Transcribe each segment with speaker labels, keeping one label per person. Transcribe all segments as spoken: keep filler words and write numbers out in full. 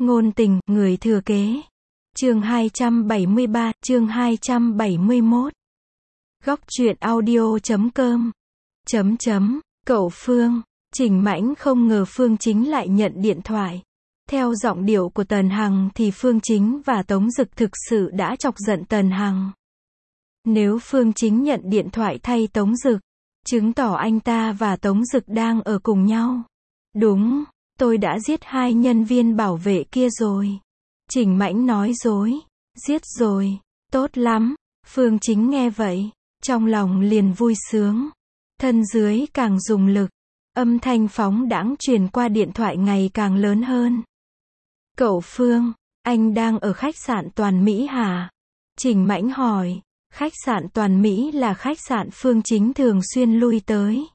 Speaker 1: Ngôn tình, người thừa kế. Chương hai trăm bảy mươi ba, chương hai trăm bảy mươi mốt. Góc truyện audio chấm com. Chấm chấm, cậu Phương. Trình Mãnh không ngờ Phương Chính lại nhận điện thoại. Theo giọng điệu của Tần Hằng thì Phương Chính và Tống Dực thực sự đã chọc giận Tần Hằng. Nếu Phương Chính nhận điện thoại thay Tống Dực, chứng tỏ anh ta và Tống Dực đang ở cùng nhau. Đúng, tôi đã giết hai nhân viên bảo vệ kia rồi. Trình Mãnh nói dối. Giết rồi, tốt lắm. Phương Chính nghe vậy, trong lòng liền vui sướng. Thân dưới càng dùng lực, âm thanh phóng đãng truyền qua điện thoại ngày càng lớn hơn. Cậu Phương, anh đang ở khách sạn Toàn Mỹ hả? Trình Mãnh hỏi. Khách sạn Toàn Mỹ là khách sạn Phương Chính thường xuyên lui tới.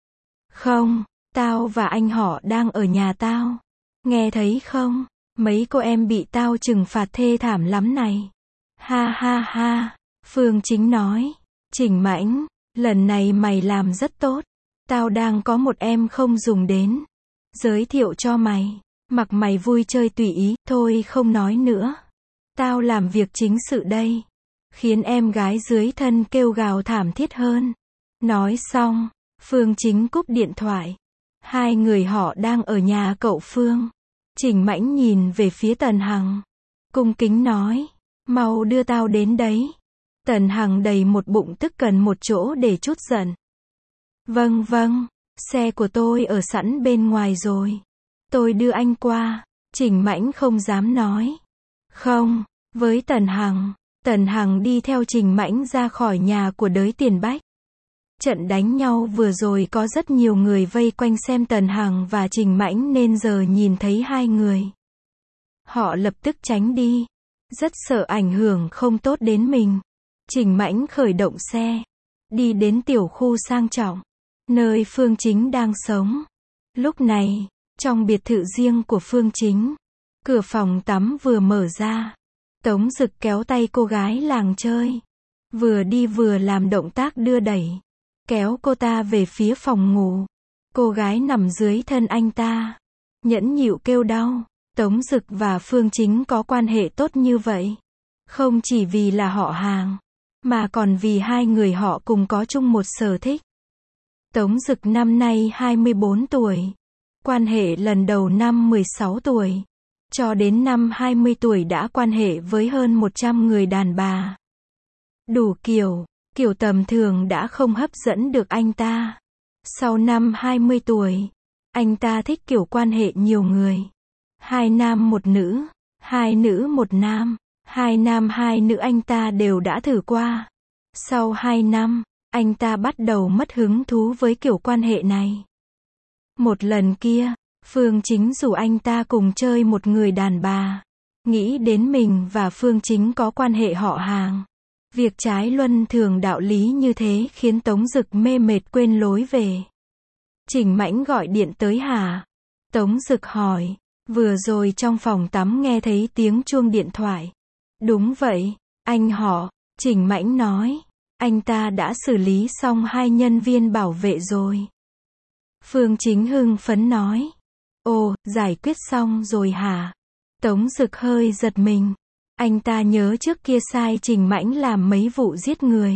Speaker 1: Không, tao và anh họ đang ở nhà tao. Nghe thấy không? Mấy cô em bị tao trừng phạt thê thảm lắm này. Ha ha ha, Phương Chính nói. Trình Mãnh, lần này mày làm rất tốt. Tao đang có một em không dùng đến. Giới thiệu cho mày. Mặc mày vui chơi tùy ý, thôi không nói nữa. Tao làm việc chính sự đây. Khiến em gái dưới thân kêu gào thảm thiết hơn. Nói xong, Phương Chính cúp điện thoại. Hai người họ đang ở nhà cậu Phương. Trình Mãnh nhìn về phía Tần Hằng. Cung kính nói, mau đưa tao đến đấy. Tần Hằng đầy một bụng tức cần một chỗ để trút giận. Vâng vâng, xe của tôi ở sẵn bên ngoài rồi. Tôi đưa anh qua. Trình Mãnh không dám nói. Không, với Tần Hằng. Tần Hằng đi theo Trình Mãnh ra khỏi nhà của Đới Tiền Bách. Trận đánh nhau vừa rồi có rất nhiều người vây quanh xem Tần Hằng và Trình Mãnh nên giờ nhìn thấy hai người. Họ lập tức tránh đi. Rất sợ ảnh hưởng không tốt đến mình. Trình Mãnh khởi động xe. Đi đến tiểu khu sang trọng. Nơi Phương Chính đang sống. Lúc này, trong biệt thự riêng của Phương Chính, cửa phòng tắm vừa mở ra. Tống Dực kéo tay cô gái làng chơi. Vừa đi vừa làm động tác đưa đẩy. Kéo cô ta về phía phòng ngủ. Cô gái nằm dưới thân anh ta. Nhẫn nhịu kêu đau. Tống Dực và Phương Chính có quan hệ tốt như vậy. Không chỉ vì là họ hàng, mà còn vì hai người họ cùng có chung một sở thích. Tống Dực năm nay hai mươi bốn tuổi. Quan hệ lần đầu năm mười sáu tuổi. Cho đến năm hai mươi tuổi đã quan hệ với hơn một trăm người đàn bà. Đủ kiểu, kiểu tầm thường đã không hấp dẫn được anh ta. Sau năm hai mươi tuổi, anh ta thích kiểu quan hệ nhiều người. Hai nam một nữ, hai nữ một nam, hai nam hai nữ anh ta đều đã thử qua. Sau hai năm, anh ta bắt đầu mất hứng thú với kiểu quan hệ này. Một lần kia, Phương Chính rủ anh ta cùng chơi một người đàn bà. Nghĩ đến mình và Phương Chính có quan hệ họ hàng. Việc trái luân thường đạo lý như thế khiến Tống Dực mê mệt quên lối về. Trình Mãnh gọi điện tới hả? Tống Dực hỏi. Vừa rồi trong phòng tắm nghe thấy tiếng chuông điện thoại. Đúng vậy, anh họ. Trình Mãnh nói. Anh ta đã xử lý xong hai nhân viên bảo vệ rồi. Phương Chính hưng phấn nói. Ồ, giải quyết xong rồi hả? Tống Dực hơi giật mình. Anh ta nhớ trước kia sai Trình Mãnh làm mấy vụ giết người.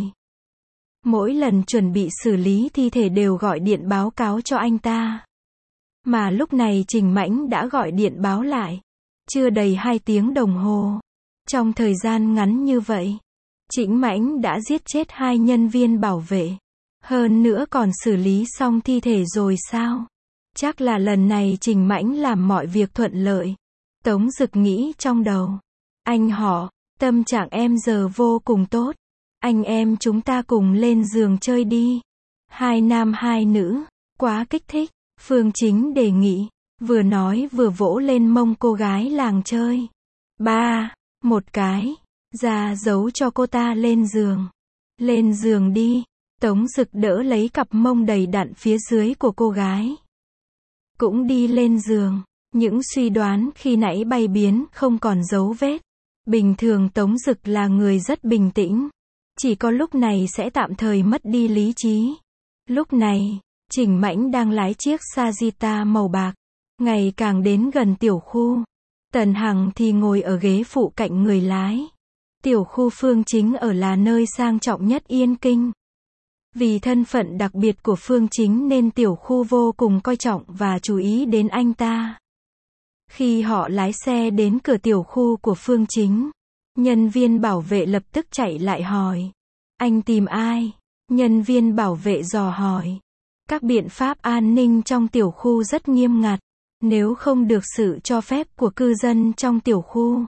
Speaker 1: Mỗi lần chuẩn bị xử lý thi thể đều gọi điện báo cáo cho anh ta. Mà lúc này Trình Mãnh đã gọi điện báo lại. Chưa đầy hai tiếng đồng hồ. Trong thời gian ngắn như vậy, Trình Mãnh đã giết chết hai nhân viên bảo vệ. Hơn nữa còn xử lý xong thi thể rồi sao? Chắc là lần này Trình Mãnh làm mọi việc thuận lợi. Tống Dực nghĩ trong đầu. Anh họ, tâm trạng em giờ vô cùng tốt. Anh em chúng ta cùng lên giường chơi đi. Hai nam hai nữ, quá kích thích. Phương Chính đề nghị. Vừa nói vừa vỗ lên mông cô gái làng chơi. Ba, một cái. Ra giấu cho cô ta lên giường. Lên giường đi. Tống Dực đỡ lấy cặp mông đầy đặn phía dưới của cô gái. Cũng đi lên giường. Những suy đoán khi nãy bay biến không còn dấu vết. Bình thường Tống Dực là người rất bình tĩnh. Chỉ có lúc này sẽ tạm thời mất đi lý trí. Lúc này, Trình Mãnh đang lái chiếc Sagitta màu bạc. Ngày càng đến gần tiểu khu. Tần Hằng thì ngồi ở ghế phụ cạnh người lái. Tiểu khu Phương Chính ở là nơi sang trọng nhất Yên Kinh. Vì thân phận đặc biệt của Phương Chính nên tiểu khu vô cùng coi trọng và chú ý đến anh ta. Khi họ lái xe đến cửa tiểu khu của Phương Chính, nhân viên bảo vệ lập tức chạy lại hỏi. Anh tìm ai? Nhân viên bảo vệ dò hỏi. Các biện pháp an ninh trong tiểu khu rất nghiêm ngặt. Nếu không được sự cho phép của cư dân trong tiểu khu,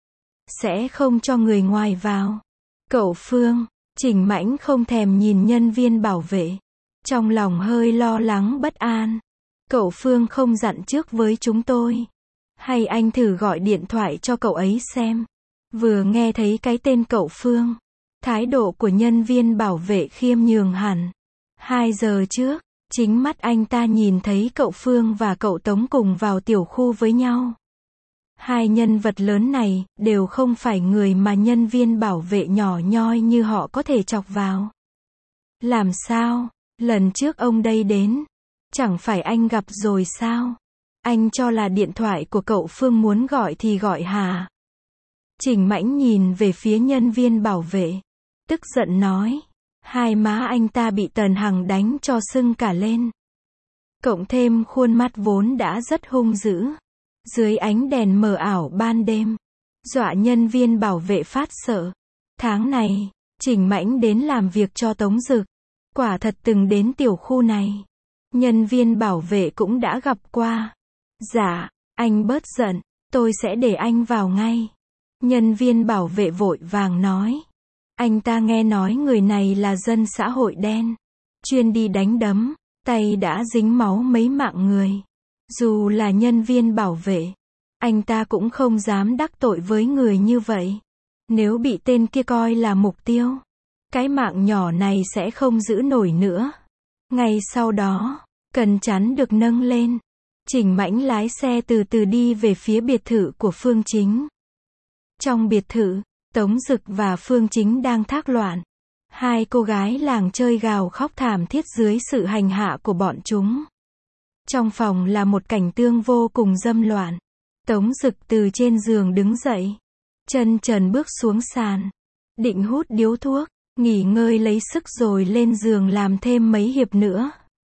Speaker 1: sẽ không cho người ngoài vào. Cậu Phương, Trình Mãnh không thèm nhìn nhân viên bảo vệ. Trong lòng hơi lo lắng bất an. Cậu Phương không dặn trước với chúng tôi. Hay anh thử gọi điện thoại cho cậu ấy xem. Vừa nghe thấy cái tên cậu Phương, thái độ của nhân viên bảo vệ khiêm nhường hẳn. Hai giờ trước, chính mắt anh ta nhìn thấy cậu Phương và cậu Tống cùng vào tiểu khu với nhau. Hai nhân vật lớn này đều không phải người mà nhân viên bảo vệ nhỏ nhoi như họ có thể chọc vào. Làm sao? Lần trước ông đây đến, chẳng phải anh gặp rồi sao? Anh cho là điện thoại của cậu Phương muốn gọi thì gọi hả? Trình Mãnh nhìn về phía nhân viên bảo vệ, tức giận nói. Hai má anh ta bị Tần Hằng đánh cho sưng cả lên. Cộng thêm khuôn mắt vốn đã rất hung dữ. Dưới ánh đèn mờ ảo ban đêm, dọa nhân viên bảo vệ phát sợ. Tháng này, Trình Mãnh đến làm việc cho Tống Dực. Quả thật từng đến tiểu khu này. Nhân viên bảo vệ cũng đã gặp qua. Dạ, anh bớt giận, tôi sẽ để anh vào ngay. Nhân viên bảo vệ vội vàng nói. Anh ta nghe nói người này là dân xã hội đen. Chuyên đi đánh đấm, tay đã dính máu mấy mạng người. Dù là nhân viên bảo vệ, anh ta cũng không dám đắc tội với người như vậy. Nếu bị tên kia coi là mục tiêu, cái mạng nhỏ này sẽ không giữ nổi nữa. Ngay sau đó, cần chắn được nâng lên. Trình Mãnh lái xe từ từ đi về phía biệt thự của Phương Chính. Trong biệt thự, Tống Dực và Phương Chính đang thác loạn. Hai cô gái làng chơi gào khóc thảm thiết dưới sự hành hạ của bọn chúng. Trong phòng là một cảnh tượng vô cùng dâm loạn. Tống Dực từ trên giường đứng dậy, chân trần bước xuống sàn, định hút điếu thuốc, nghỉ ngơi lấy sức rồi lên giường làm thêm mấy hiệp nữa.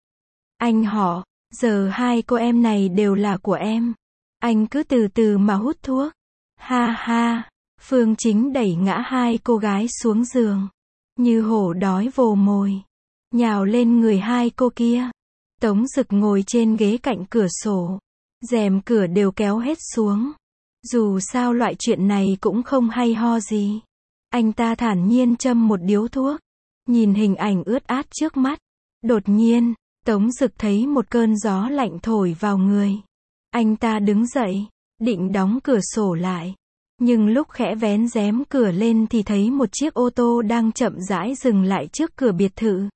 Speaker 1: Anh họ, giờ hai cô em này đều là của em. Anh cứ từ từ mà hút thuốc. Ha ha. Phương Chính đẩy ngã hai cô gái xuống giường, như hổ đói vồ mồi, nhào lên người hai cô kia. Tống Dực ngồi trên ghế cạnh cửa sổ, rèm cửa đều kéo hết xuống. Dù sao loại chuyện này cũng không hay ho gì. Anh ta thản nhiên châm một điếu thuốc, nhìn hình ảnh ướt át trước mắt. Đột nhiên, Tống Dực thấy một cơn gió lạnh thổi vào người. Anh ta đứng dậy, định đóng cửa sổ lại. Nhưng lúc khẽ vén rèm cửa lên thì thấy một chiếc ô tô đang chậm rãi dừng lại trước cửa biệt thự.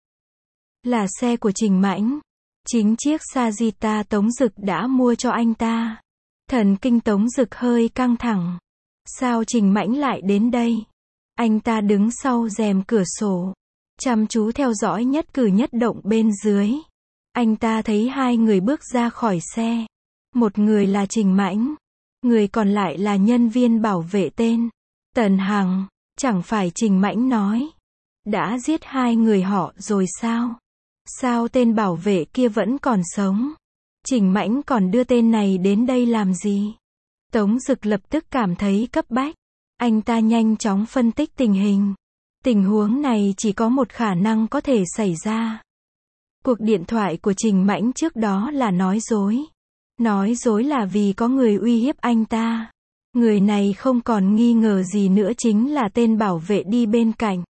Speaker 1: Là xe của Trình Mãnh. Chính chiếc Sagita Tống Dực đã mua cho anh ta. Thần kinh Tống Dực hơi căng thẳng. Sao Trình Mãnh lại đến đây? Anh ta đứng sau rèm cửa sổ, chăm chú theo dõi nhất cử nhất động bên dưới. Anh ta thấy hai người bước ra khỏi xe. Một người là Trình Mãnh, người còn lại là nhân viên bảo vệ tên Tần Hằng. Chẳng phải Trình Mãnh nói đã giết hai người họ rồi sao? Sao tên bảo vệ kia vẫn còn sống? Trình Mãnh còn đưa tên này đến đây làm gì? Tống Dực lập tức cảm thấy cấp bách. Anh ta nhanh chóng phân tích tình hình. Tình huống này chỉ có một khả năng có thể xảy ra. Cuộc điện thoại của Trình Mãnh trước đó là nói dối. Nói dối là vì có người uy hiếp anh ta. Người này không còn nghi ngờ gì nữa chính là tên bảo vệ đi bên cạnh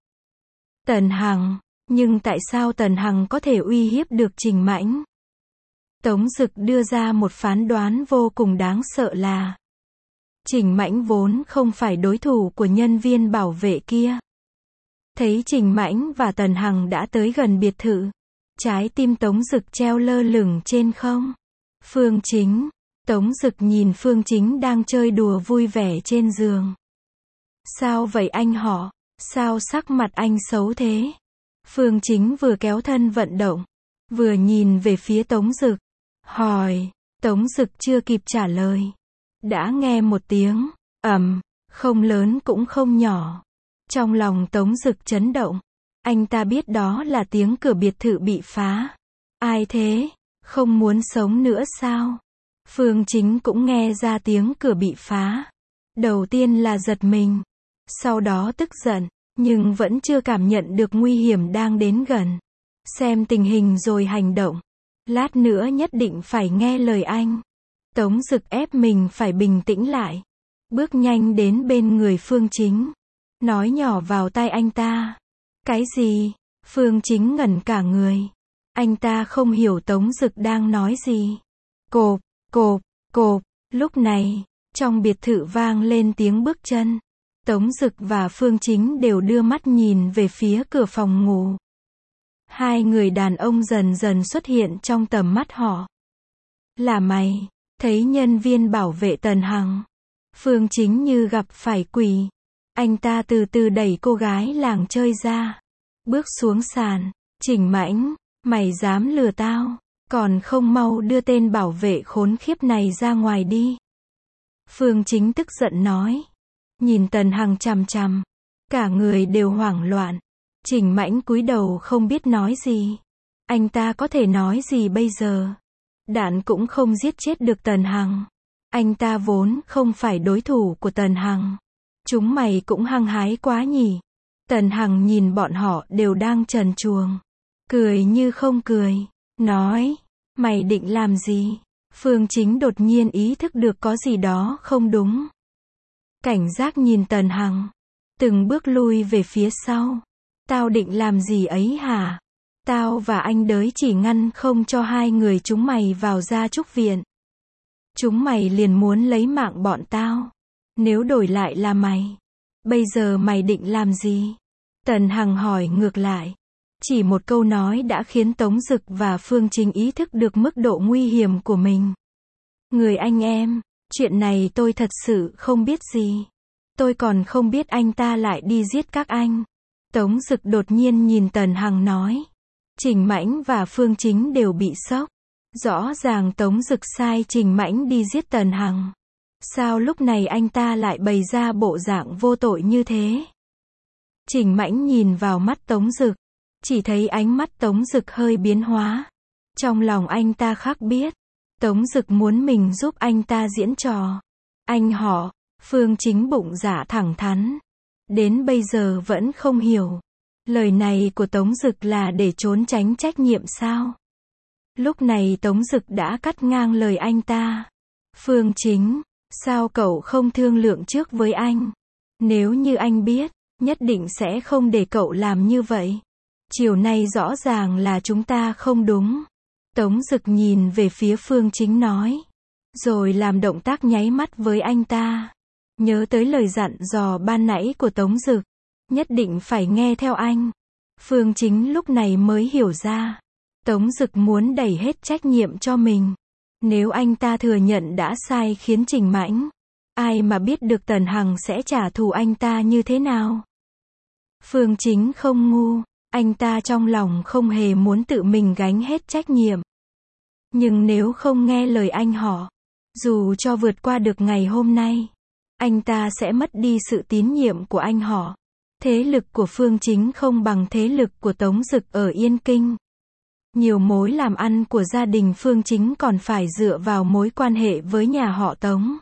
Speaker 1: Tần Hằng. Nhưng tại sao Tần Hằng có thể uy hiếp được Trình Mãnh? Tống Dực đưa ra một phán đoán vô cùng đáng sợ là Trình Mãnh vốn không phải đối thủ của nhân viên bảo vệ kia. Thấy Trình Mãnh và Tần Hằng đã tới gần biệt thự, trái tim Tống Dực treo lơ lửng trên không. Phương Chính. Tống Dực nhìn Phương Chính đang chơi đùa vui vẻ trên giường. Sao vậy anh họ? Sao sắc mặt anh xấu thế? Phương Chính vừa kéo thân vận động, vừa nhìn về phía Tống Dực, hỏi. Tống Dực chưa kịp trả lời, đã nghe một tiếng ầm, không lớn cũng không nhỏ. Trong lòng Tống Dực chấn động. Anh ta biết đó là tiếng cửa biệt thự bị phá. Ai thế? Không muốn sống nữa sao? Phương Chính cũng nghe ra tiếng cửa bị phá. Đầu tiên là giật mình, sau đó tức giận, nhưng vẫn chưa cảm nhận được nguy hiểm đang đến gần. Xem tình hình rồi hành động. Lát nữa nhất định phải nghe lời anh. Tống Dực ép mình phải bình tĩnh lại. Bước nhanh đến bên người Phương Chính. Nói nhỏ vào tai anh ta. Cái gì? Phương Chính ngẩn cả người. Anh ta không hiểu Tống Dực đang nói gì. Cộp, cộp, cộp. Lúc này, trong biệt thự vang lên tiếng bước chân. Tống Dực và Phương Chính đều đưa mắt nhìn về phía cửa phòng ngủ. Hai người đàn ông dần dần xuất hiện trong tầm mắt họ. Là mày? Thấy nhân viên bảo vệ Tần Hằng. Phương Chính như gặp phải quỷ. Anh ta từ từ đẩy cô gái làng chơi ra. Bước xuống sàn. Trình Mãnh, mày dám lừa tao, còn không mau đưa tên bảo vệ khốn khiếp này ra ngoài đi. Phương Chính tức giận nói. Nhìn Tần Hằng chằm chằm. Cả người đều hoảng loạn. Trình Mãnh cúi đầu không biết nói gì. Anh ta có thể nói gì bây giờ? Đạn cũng không giết chết được Tần Hằng. Anh ta vốn không phải đối thủ của Tần Hằng. Chúng mày cũng hăng hái quá nhỉ. Tần Hằng nhìn bọn họ đều đang trần truồng. Cười như không cười. Nói. Mày định làm gì? Phương Chính đột nhiên ý thức được có gì đó không đúng. Cảnh giác nhìn Tần Hằng. Từng bước lui về phía sau. Tao định làm gì ấy hả? Tao và anh đới chỉ ngăn không cho hai người chúng mày vào gia trúc viện. Chúng mày liền muốn lấy mạng bọn tao. Nếu đổi lại là mày, bây giờ mày định làm gì? Tần Hằng hỏi ngược lại. Chỉ một câu nói đã khiến Tống Dực và Phương Chính ý thức được mức độ nguy hiểm của mình. Người anh em, chuyện này tôi thật sự không biết gì. Tôi còn không biết anh ta lại đi giết các anh. Tống Dực đột nhiên nhìn Tần Hằng nói. Trình Mãnh và Phương Chính đều bị sốc. Rõ ràng Tống Dực sai Trình Mãnh đi giết Tần Hằng. Sao lúc này anh ta lại bày ra bộ dạng vô tội như thế? Trình Mãnh nhìn vào mắt Tống Dực. Chỉ thấy ánh mắt Tống Dực hơi biến hóa. Trong lòng anh ta khắc biết. Tống Dực muốn mình giúp anh ta diễn trò. Anh họ, Phương Chính bụng dạ thẳng thắn. Đến bây giờ vẫn không hiểu. Lời này của Tống Dực là để trốn tránh trách nhiệm sao? Lúc này Tống Dực đã cắt ngang lời anh ta. Phương Chính, sao cậu không thương lượng trước với anh? Nếu như anh biết, nhất định sẽ không để cậu làm như vậy. Chiều nay rõ ràng là chúng ta không đúng. Tống Dực nhìn về phía Phương Chính nói. Rồi làm động tác nháy mắt với anh ta. Nhớ tới lời dặn dò ban nãy của Tống Dực. Nhất định phải nghe theo anh. Phương Chính lúc này mới hiểu ra. Tống Dực muốn đẩy hết trách nhiệm cho mình. Nếu anh ta thừa nhận đã sai khiến Trình Mãnh, ai mà biết được Tần Hằng sẽ trả thù anh ta như thế nào? Phương Chính không ngu. Anh ta trong lòng không hề muốn tự mình gánh hết trách nhiệm. Nhưng nếu không nghe lời anh họ, dù cho vượt qua được ngày hôm nay, anh ta sẽ mất đi sự tín nhiệm của anh họ. Thế lực của Phương Chính không bằng thế lực của Tống Dực ở Yên Kinh. Nhiều mối làm ăn của gia đình Phương Chính còn phải dựa vào mối quan hệ với nhà họ Tống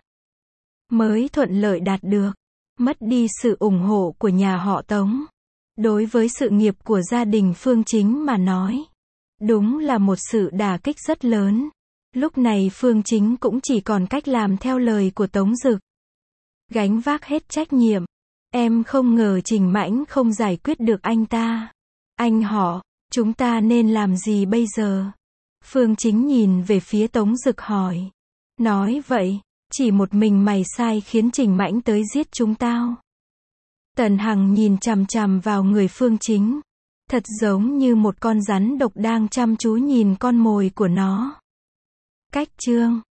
Speaker 1: mới thuận lợi đạt được. Mất đi sự ủng hộ của nhà họ Tống, đối với sự nghiệp của gia đình Phương Chính mà nói, đúng là một sự đả kích rất lớn. Lúc này Phương Chính cũng chỉ còn cách làm theo lời của Tống Dực. Gánh vác hết trách nhiệm. Em không ngờ Trình Mãnh không giải quyết được anh ta. Anh họ, chúng ta nên làm gì bây giờ? Phương Chính nhìn về phía Tống Dực hỏi. Nói vậy, chỉ một mình mày sai khiến Trình Mãnh tới giết chúng tao. Tần Hằng nhìn chằm chằm vào người Phương Chính. Thật giống như một con rắn độc đang chăm chú nhìn con mồi của nó. Cách chương